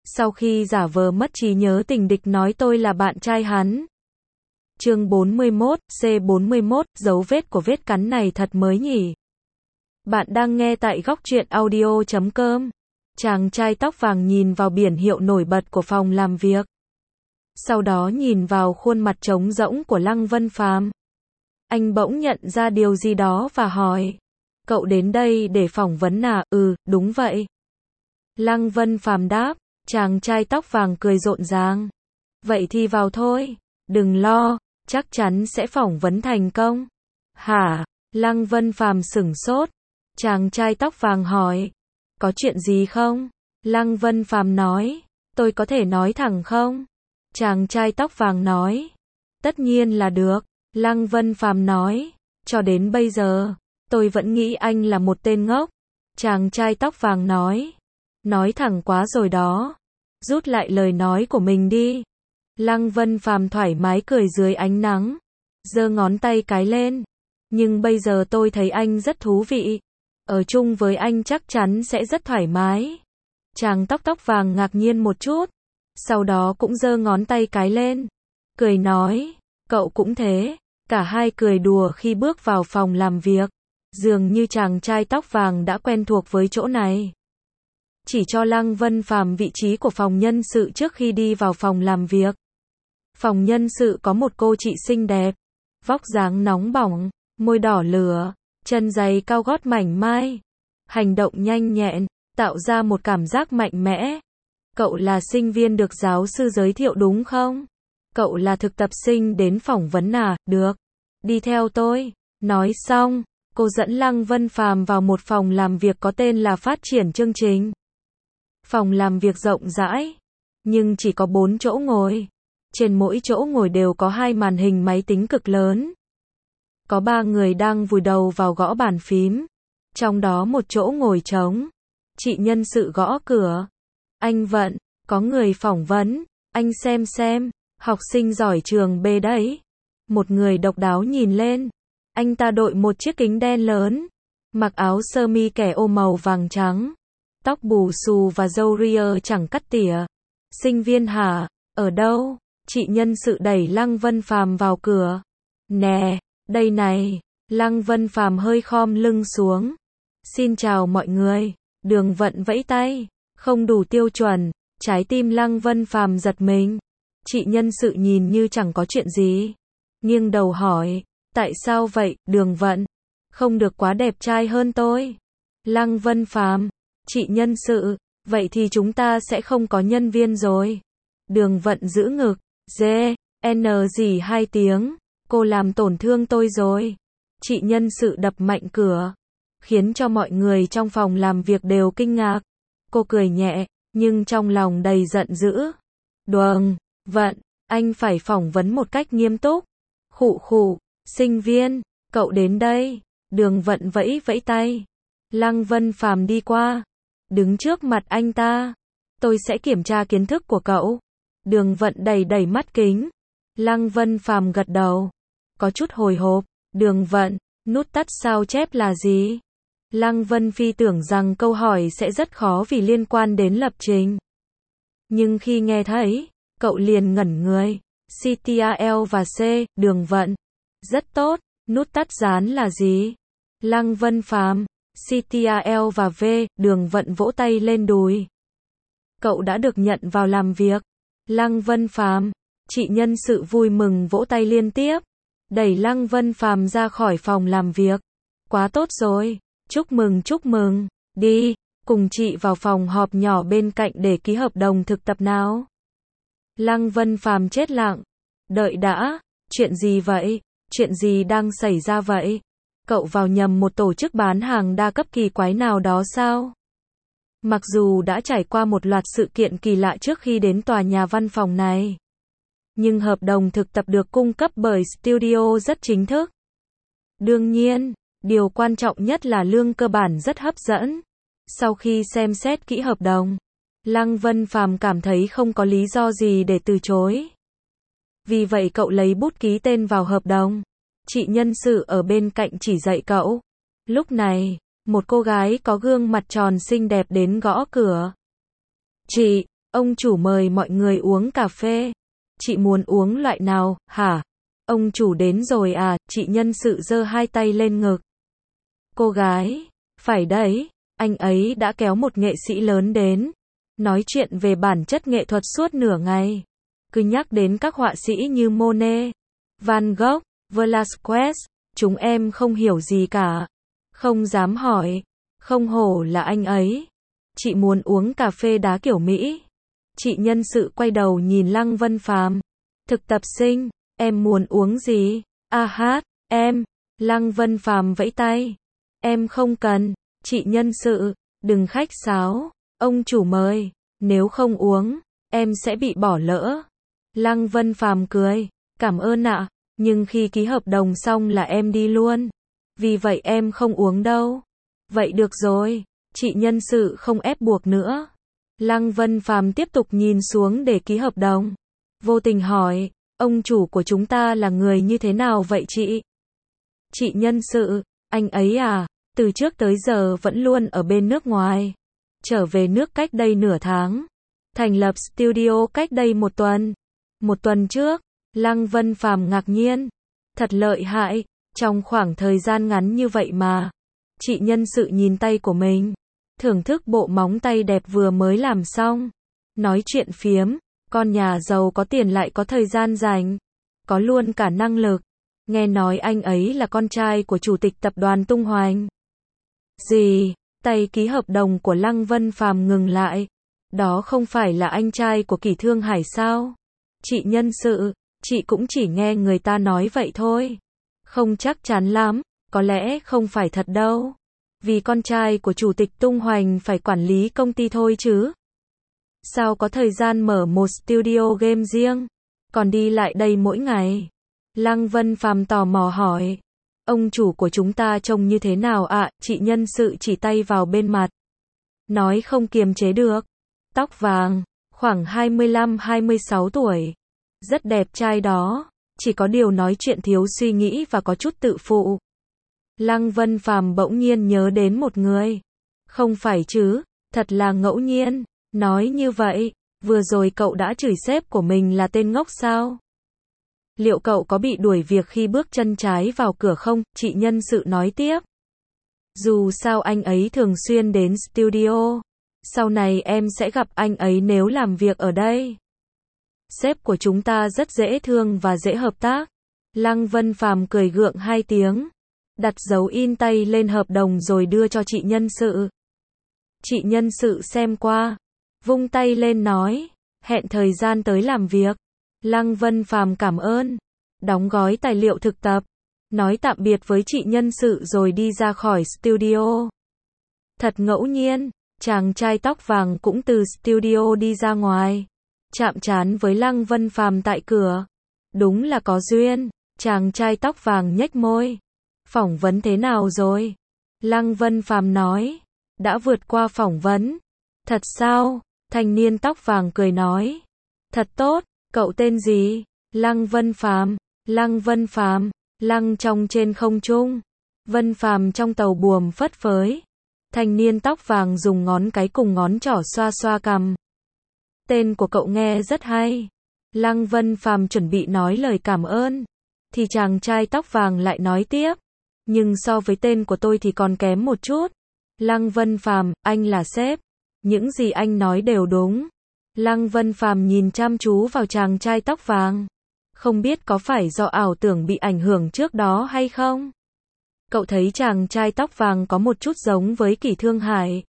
Sau khi giả vờ mất trí nhớ tình địch nói tôi là bạn trai hắn. Chương 41, C41, dấu vết của vết cắn này thật mới nhỉ. Bạn đang nghe tại góc truyện audio.com. Chàng trai tóc vàng nhìn vào biển hiệu nổi bật của phòng làm việc. Sau đó nhìn vào khuôn mặt trống rỗng của Lăng Vân Phàm. Anh bỗng nhận ra điều gì đó và hỏi. Cậu đến đây để phỏng vấn à? Ừ, đúng vậy. Lăng Vân Phàm đáp. Chàng trai tóc vàng cười rộn ràng. Vậy thì vào thôi. Đừng lo, chắc chắn sẽ phỏng vấn thành công. Hả? Lăng Vân Phàm sửng sốt. Chàng trai tóc vàng hỏi. Có chuyện gì không? Lăng Vân Phàm nói. Tôi có thể nói thẳng không? Chàng trai tóc vàng nói. Tất nhiên là được. Lăng Vân Phàm nói. Cho đến bây giờ, tôi vẫn nghĩ anh là một tên ngốc. Chàng trai tóc vàng nói. Nói thẳng quá rồi đó. Rút lại lời nói của mình đi. Lăng Vân Phàm thoải mái cười dưới ánh nắng. Giơ ngón tay cái lên. Nhưng bây giờ tôi thấy anh rất thú vị. Ở chung với anh chắc chắn sẽ rất thoải mái. Chàng tóc vàng ngạc nhiên một chút. Sau đó cũng giơ ngón tay cái lên. Cười nói. Cậu cũng thế. Cả hai cười đùa khi bước vào phòng làm việc. Dường như chàng trai tóc vàng đã quen thuộc với chỗ này. Chỉ cho Lăng Vân Phàm vị trí của phòng nhân sự trước khi đi vào phòng làm việc. Phòng nhân sự có một cô chị xinh đẹp, vóc dáng nóng bỏng, môi đỏ lửa, chân giày cao gót mảnh mai, hành động nhanh nhẹn, tạo ra một cảm giác mạnh mẽ. Cậu là sinh viên được giáo sư giới thiệu đúng không? Cậu là thực tập sinh đến phỏng vấn à? Được. Đi theo tôi. Nói xong, cô dẫn Lăng Vân Phàm vào một phòng làm việc có tên là phát triển chương trình. Phòng làm việc rộng rãi, nhưng chỉ có 4 chỗ ngồi. Trên mỗi chỗ ngồi đều có 2 màn hình máy tính cực lớn. Có 3 người đang vùi đầu vào gõ bàn phím. Trong đó một chỗ ngồi trống. Chị nhân sự gõ cửa. Anh Vận, có người phỏng vấn. Anh xem, học sinh giỏi trường B đấy. Một người độc đáo nhìn lên. Anh ta đội một chiếc kính đen lớn. Mặc áo sơ mi kẻ ô màu vàng trắng. Tóc bù xù và râu ria chẳng cắt tỉa. Sinh viên hả? Ở đâu? Chị nhân sự đẩy Lăng Vân Phàm vào cửa. Nè, đây này. Lăng Vân Phàm hơi khom lưng xuống. Xin chào mọi người. Đường Vận vẫy tay. Không đủ tiêu chuẩn. Trái tim Lăng Vân Phàm giật mình. Chị nhân sự nhìn như chẳng có chuyện gì. Nghiêng đầu hỏi. Tại sao vậy, Đường Vận? Không được quá đẹp trai hơn tôi. Lăng Vân Phàm. Chị nhân sự, vậy thì chúng ta sẽ không có nhân viên rồi. Đường Vận giữ ngực, gì 2 tiếng, cô làm tổn thương tôi rồi. Chị nhân sự đập mạnh cửa, khiến cho mọi người trong phòng làm việc đều kinh ngạc. Cô cười nhẹ, nhưng trong lòng đầy giận dữ. Đường Vận, anh phải phỏng vấn một cách nghiêm túc. Khụ, sinh viên, cậu đến đây. Đường Vận vẫy tay. Lăng Vân Phàm đi qua. Đứng trước mặt anh ta. Tôi sẽ kiểm tra kiến thức của cậu. Đường Vận đầy mắt kính. Lăng Vân Phàm gật đầu. Có chút hồi hộp. Đường Vận, nút tắt sao chép là gì? Lăng Vân Phi tưởng rằng câu hỏi sẽ rất khó vì liên quan đến lập trình. Nhưng khi nghe thấy, cậu liền ngẩn người. Ctrl và C, Đường Vận. Rất tốt, nút tắt dán là gì? Lăng Vân Phàm. Ctrl và V, Đường Vận vỗ tay lên đùi. Cậu đã được nhận vào làm việc. Lăng Vân Phàm. Chị nhân sự vui mừng vỗ tay liên tiếp. Đẩy Lăng Vân Phàm ra khỏi phòng làm việc. Quá tốt rồi. Chúc mừng. Đi, cùng chị vào phòng họp nhỏ bên cạnh để ký hợp đồng thực tập nào. Lăng Vân Phàm chết lặng. Đợi đã, chuyện gì vậy? Chuyện gì đang xảy ra vậy? Cậu vào nhầm một tổ chức bán hàng đa cấp kỳ quái nào đó sao? Mặc dù đã trải qua một loạt sự kiện kỳ lạ trước khi đến tòa nhà văn phòng này, nhưng hợp đồng thực tập được cung cấp bởi studio rất chính thức. Đương nhiên, điều quan trọng nhất là lương cơ bản rất hấp dẫn. Sau khi xem xét kỹ hợp đồng, Lăng Vân Phàm cảm thấy không có lý do gì để từ chối. Vì vậy cậu lấy bút ký tên vào hợp đồng. Chị nhân sự ở bên cạnh chỉ dạy cậu. Lúc này, một cô gái có gương mặt tròn xinh đẹp đến gõ cửa. Chị, Ông chủ mời mọi người uống cà phê. Chị muốn uống loại nào, hả? Ông chủ đến rồi à? Chị nhân sự giơ hai tay lên ngực. Cô gái, phải đấy, anh ấy đã kéo một nghệ sĩ lớn đến. Nói chuyện về bản chất nghệ thuật suốt nửa ngày. Cứ nhắc đến các họa sĩ như Monet, Van Gogh, Velázquez, chúng em không hiểu gì cả. Không dám hỏi, không hổ là anh ấy. Chị muốn uống cà phê đá kiểu Mỹ. Chị nhân sự quay đầu nhìn Lăng Vân Phàm. Thực tập sinh, em muốn uống gì? A hát, em. Lăng Vân Phàm vẫy tay. Em không cần. Chị nhân sự, đừng khách sáo. Ông chủ mời, nếu không uống, em sẽ bị bỏ lỡ. Lăng Vân Phàm cười, cảm ơn ạ, nhưng khi ký hợp đồng xong là em đi luôn. Vì vậy em không uống đâu. Vậy được rồi, chị nhân sự không ép buộc nữa. Lăng Vân Phàm tiếp tục nhìn xuống để ký hợp đồng. Vô tình hỏi, ông chủ của chúng ta là người như thế nào vậy chị? Chị nhân sự, anh ấy à, từ trước tới giờ vẫn luôn ở bên nước ngoài. Trở về nước cách đây nửa tháng. Thành lập studio cách đây một tuần. Một tuần trước, Lăng Vân Phàm ngạc nhiên. Thật lợi hại, trong khoảng thời gian ngắn như vậy mà. Chị nhân sự nhìn tay của mình. Thưởng thức bộ móng tay đẹp vừa mới làm xong. Nói chuyện phiếm, con nhà giàu có tiền lại có thời gian rảnh. Có luôn cả năng lực. Nghe nói anh ấy là con trai của chủ tịch tập đoàn Tung Hoành. Gì? Tay ký hợp đồng của Lăng Vân Phàm ngừng lại. Đó không phải là anh trai của Kỷ Thương Hải sao? Chị nhân sự, chị cũng chỉ nghe người ta nói vậy thôi. Không chắc chắn lắm, có lẽ không phải thật đâu. Vì con trai của chủ tịch Tung Hoành phải quản lý công ty thôi chứ. Sao có thời gian mở một studio game riêng, còn đi lại đây mỗi ngày? Lăng Vân Phàm tò mò hỏi. Ông chủ của chúng ta trông như thế nào ạ? Chị nhân sự chỉ tay vào bên mặt. Nói không kiềm chế được. Tóc vàng, khoảng 25-26 tuổi. Rất đẹp trai đó, chỉ có điều nói chuyện thiếu suy nghĩ và có chút tự phụ. Lăng Vân Phàm bỗng nhiên nhớ đến một người. Không phải chứ, thật là ngẫu nhiên. Nói như vậy, vừa rồi cậu đã chửi sếp của mình là tên ngốc sao? Liệu cậu có bị đuổi việc khi bước chân trái vào cửa không? Chị nhân sự nói tiếp. Dù sao anh ấy thường xuyên đến studio. Sau này em sẽ gặp anh ấy nếu làm việc ở đây. Sếp của chúng ta rất dễ thương và dễ hợp tác. Lăng Vân Phàm cười gượng hai tiếng. Đặt dấu in tay lên hợp đồng rồi đưa cho chị nhân sự. Chị nhân sự xem qua. Vung tay lên nói. Hẹn thời gian tới làm việc. Lăng Vân Phàm cảm ơn. Đóng gói tài liệu thực tập. Nói tạm biệt với chị nhân sự rồi đi ra khỏi studio. Thật ngẫu nhiên, chàng trai tóc vàng cũng từ studio đi ra ngoài. Chạm trán với Lăng Vân Phàm tại cửa. Đúng là có duyên, chàng trai tóc vàng nhếch môi. Phỏng vấn thế nào rồi? Lăng Vân Phàm nói. Đã vượt qua phỏng vấn. Thật sao? Thanh niên tóc vàng cười nói. Thật tốt, cậu tên gì? Lăng Vân Phàm. Lăng Vân Phàm. Lăng trong trên không trung. Vân Phàm trong tàu buồm phất phới. Thanh niên tóc vàng dùng ngón cái cùng ngón trỏ xoa xoa cằm. Tên của cậu nghe rất hay. Lăng Vân Phàm chuẩn bị nói lời cảm ơn. Thì chàng trai tóc vàng lại nói tiếp. Nhưng so với tên của tôi thì còn kém một chút. Lăng Vân Phàm, anh là sếp. Những gì anh nói đều đúng. Lăng Vân Phàm nhìn chăm chú vào chàng trai tóc vàng. Không biết có phải do ảo tưởng bị ảnh hưởng trước đó hay không? Cậu thấy chàng trai tóc vàng có một chút giống với Kỷ Thương Hải.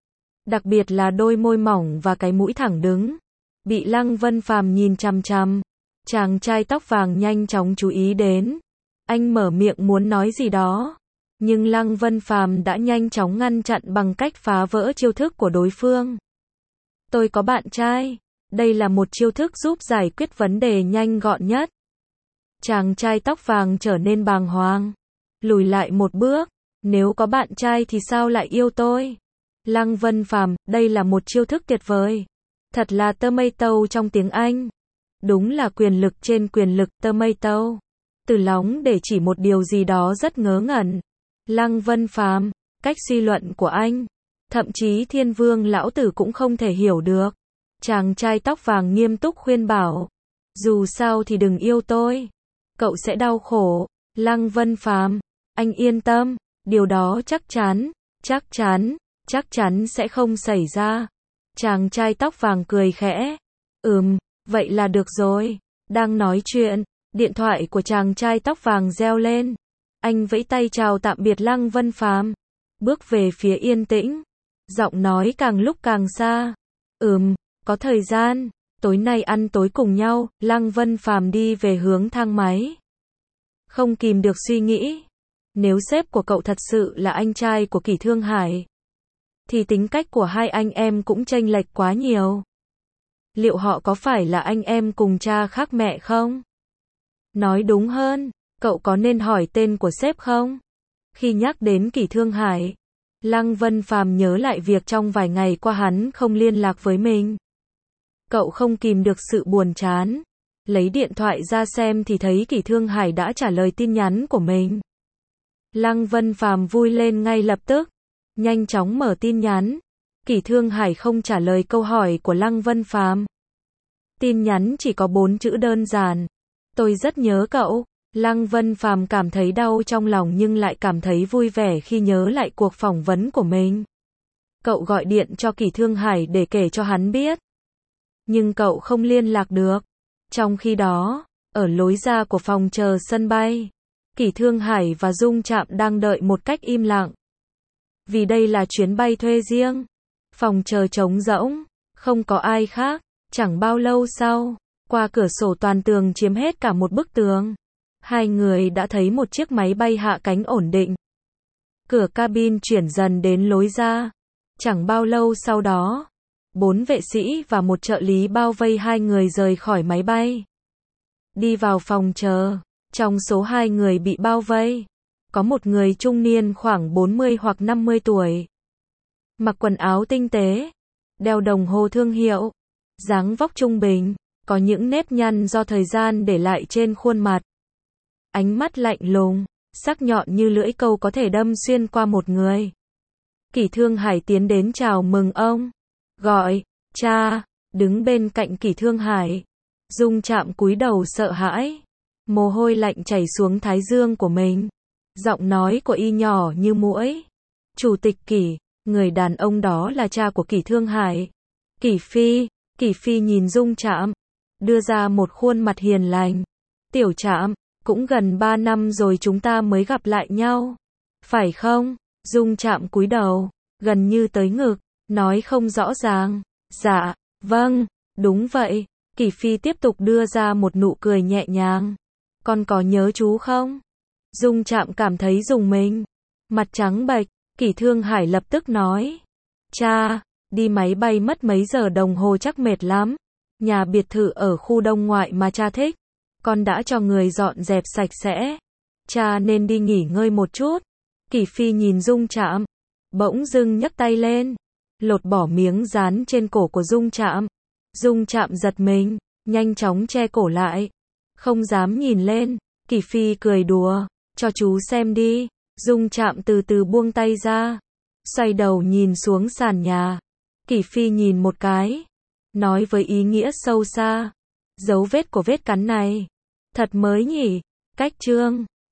Đặc biệt là đôi môi mỏng và cái mũi thẳng đứng. Bị Lăng Vân Phàm nhìn chằm chằm. Chàng trai tóc vàng nhanh chóng chú ý đến. Anh mở miệng muốn nói gì đó. Nhưng Lăng Vân Phàm đã nhanh chóng ngăn chặn bằng cách phá vỡ chiêu thức của đối phương. Tôi có bạn trai. Đây là một chiêu thức giúp giải quyết vấn đề nhanh gọn nhất. Chàng trai tóc vàng trở nên bàng hoàng. Lùi lại một bước. Nếu có bạn trai thì sao lại yêu tôi? Lăng Vân Phàm, đây là một chiêu thức tuyệt vời. Thật là tomato trong tiếng Anh. Đúng là quyền lực trên quyền lực tomato. Từ lóng để chỉ một điều gì đó rất ngớ ngẩn. Lăng Vân Phàm, cách suy luận của anh. Thậm chí Thiên Vương lão tử cũng không thể hiểu được. Chàng trai tóc vàng nghiêm túc khuyên bảo. Dù sao thì đừng yêu tôi. Cậu sẽ đau khổ. Lăng Vân Phàm, anh yên tâm, điều đó chắc chắn sẽ không xảy ra. Chàng trai tóc vàng cười khẽ. Vậy là được rồi. Đang nói chuyện, điện thoại của chàng trai tóc vàng reo lên. Anh vẫy tay chào tạm biệt Lăng Vân Phàm, bước về phía yên tĩnh. Giọng nói càng lúc càng xa. Có thời gian, tối nay ăn tối cùng nhau. Lăng Vân Phàm đi về hướng thang máy. Không kìm được suy nghĩ. Nếu sếp của cậu thật sự là anh trai của Kỷ Thương Hải, thì tính cách của hai anh em cũng chênh lệch quá nhiều. Liệu họ có phải là anh em cùng cha khác mẹ không? Nói đúng hơn, cậu có nên hỏi tên của sếp không? Khi nhắc đến Kỷ Thương Hải, Lăng Vân Phàm nhớ lại việc trong vài ngày qua hắn không liên lạc với mình. Cậu không kìm được sự buồn chán. Lấy điện thoại ra xem thì thấy Kỷ Thương Hải đã trả lời tin nhắn của mình. Lăng Vân Phàm vui lên ngay lập tức. Nhanh chóng mở tin nhắn. Kỷ Thương Hải không trả lời câu hỏi của Lăng Vân Phàm. Tin nhắn chỉ có 4 chữ đơn giản. Tôi rất nhớ cậu. Lăng Vân Phàm cảm thấy đau trong lòng nhưng lại cảm thấy vui vẻ khi nhớ lại cuộc phỏng vấn của mình. Cậu gọi điện cho Kỷ Thương Hải để kể cho hắn biết. Nhưng cậu không liên lạc được. Trong khi đó, ở lối ra của phòng chờ sân bay, Kỷ Thương Hải và Dung Trạm đang đợi một cách im lặng. Vì đây là chuyến bay thuê riêng. Phòng chờ trống rỗng, không có ai khác. Chẳng bao lâu sau, qua cửa sổ toàn tường chiếm hết cả một bức tường, hai người đã thấy một chiếc máy bay hạ cánh ổn định. Cửa cabin chuyển dần đến lối ra. Chẳng bao lâu sau đó, 4 vệ sĩ và một trợ lý bao vây hai người rời khỏi máy bay. Đi vào phòng chờ, trong số hai người bị bao vây, có một người trung niên khoảng 40 hoặc 50 tuổi. Mặc quần áo tinh tế, đeo đồng hồ thương hiệu, dáng vóc trung bình, có những nếp nhăn do thời gian để lại trên khuôn mặt. Ánh mắt lạnh lùng, sắc nhọn như lưỡi câu có thể đâm xuyên qua một người. Kỷ Thương Hải tiến đến chào mừng ông. Gọi, cha, đứng bên cạnh Kỷ Thương Hải. Dung Trạm cúi đầu sợ hãi. Mồ hôi lạnh chảy xuống thái dương của mình. Giọng nói của y nhỏ như muỗi. Chủ tịch Kỷ, người đàn ông đó là cha của Kỷ Thương Hải. Kỷ Phi nhìn Dung Trạm, đưa ra một khuôn mặt hiền lành. Tiểu Trạm, cũng gần 3 năm rồi chúng ta mới gặp lại nhau. Phải không? Dung Trạm cúi đầu, gần như tới ngực, nói không rõ ràng. Dạ, vâng, đúng vậy. Kỷ Phi tiếp tục đưa ra một nụ cười nhẹ nhàng. Con có nhớ chú không? Dung Trạm cảm thấy rùng mình. Mặt trắng bệch, Kỷ Thương Hải lập tức nói. Cha, đi máy bay mất mấy giờ đồng hồ chắc mệt lắm. Nhà biệt thự ở khu đông ngoại mà cha thích. Con đã cho người dọn dẹp sạch sẽ. Cha nên đi nghỉ ngơi một chút. Kỷ Phi nhìn Dung Trạm, bỗng dưng nhấc tay lên, lột bỏ miếng dán trên cổ của Dung Trạm. Dung Trạm giật mình, nhanh chóng che cổ lại, không dám nhìn lên. Kỷ Phi cười đùa, cho chú xem đi. Dung Trạm từ từ buông tay ra, xoay đầu nhìn xuống sàn nhà. Kỷ Phi nhìn một cái, nói với ý nghĩa sâu xa. Dấu vết của vết cắn này, thật mới nhỉ. Cách chương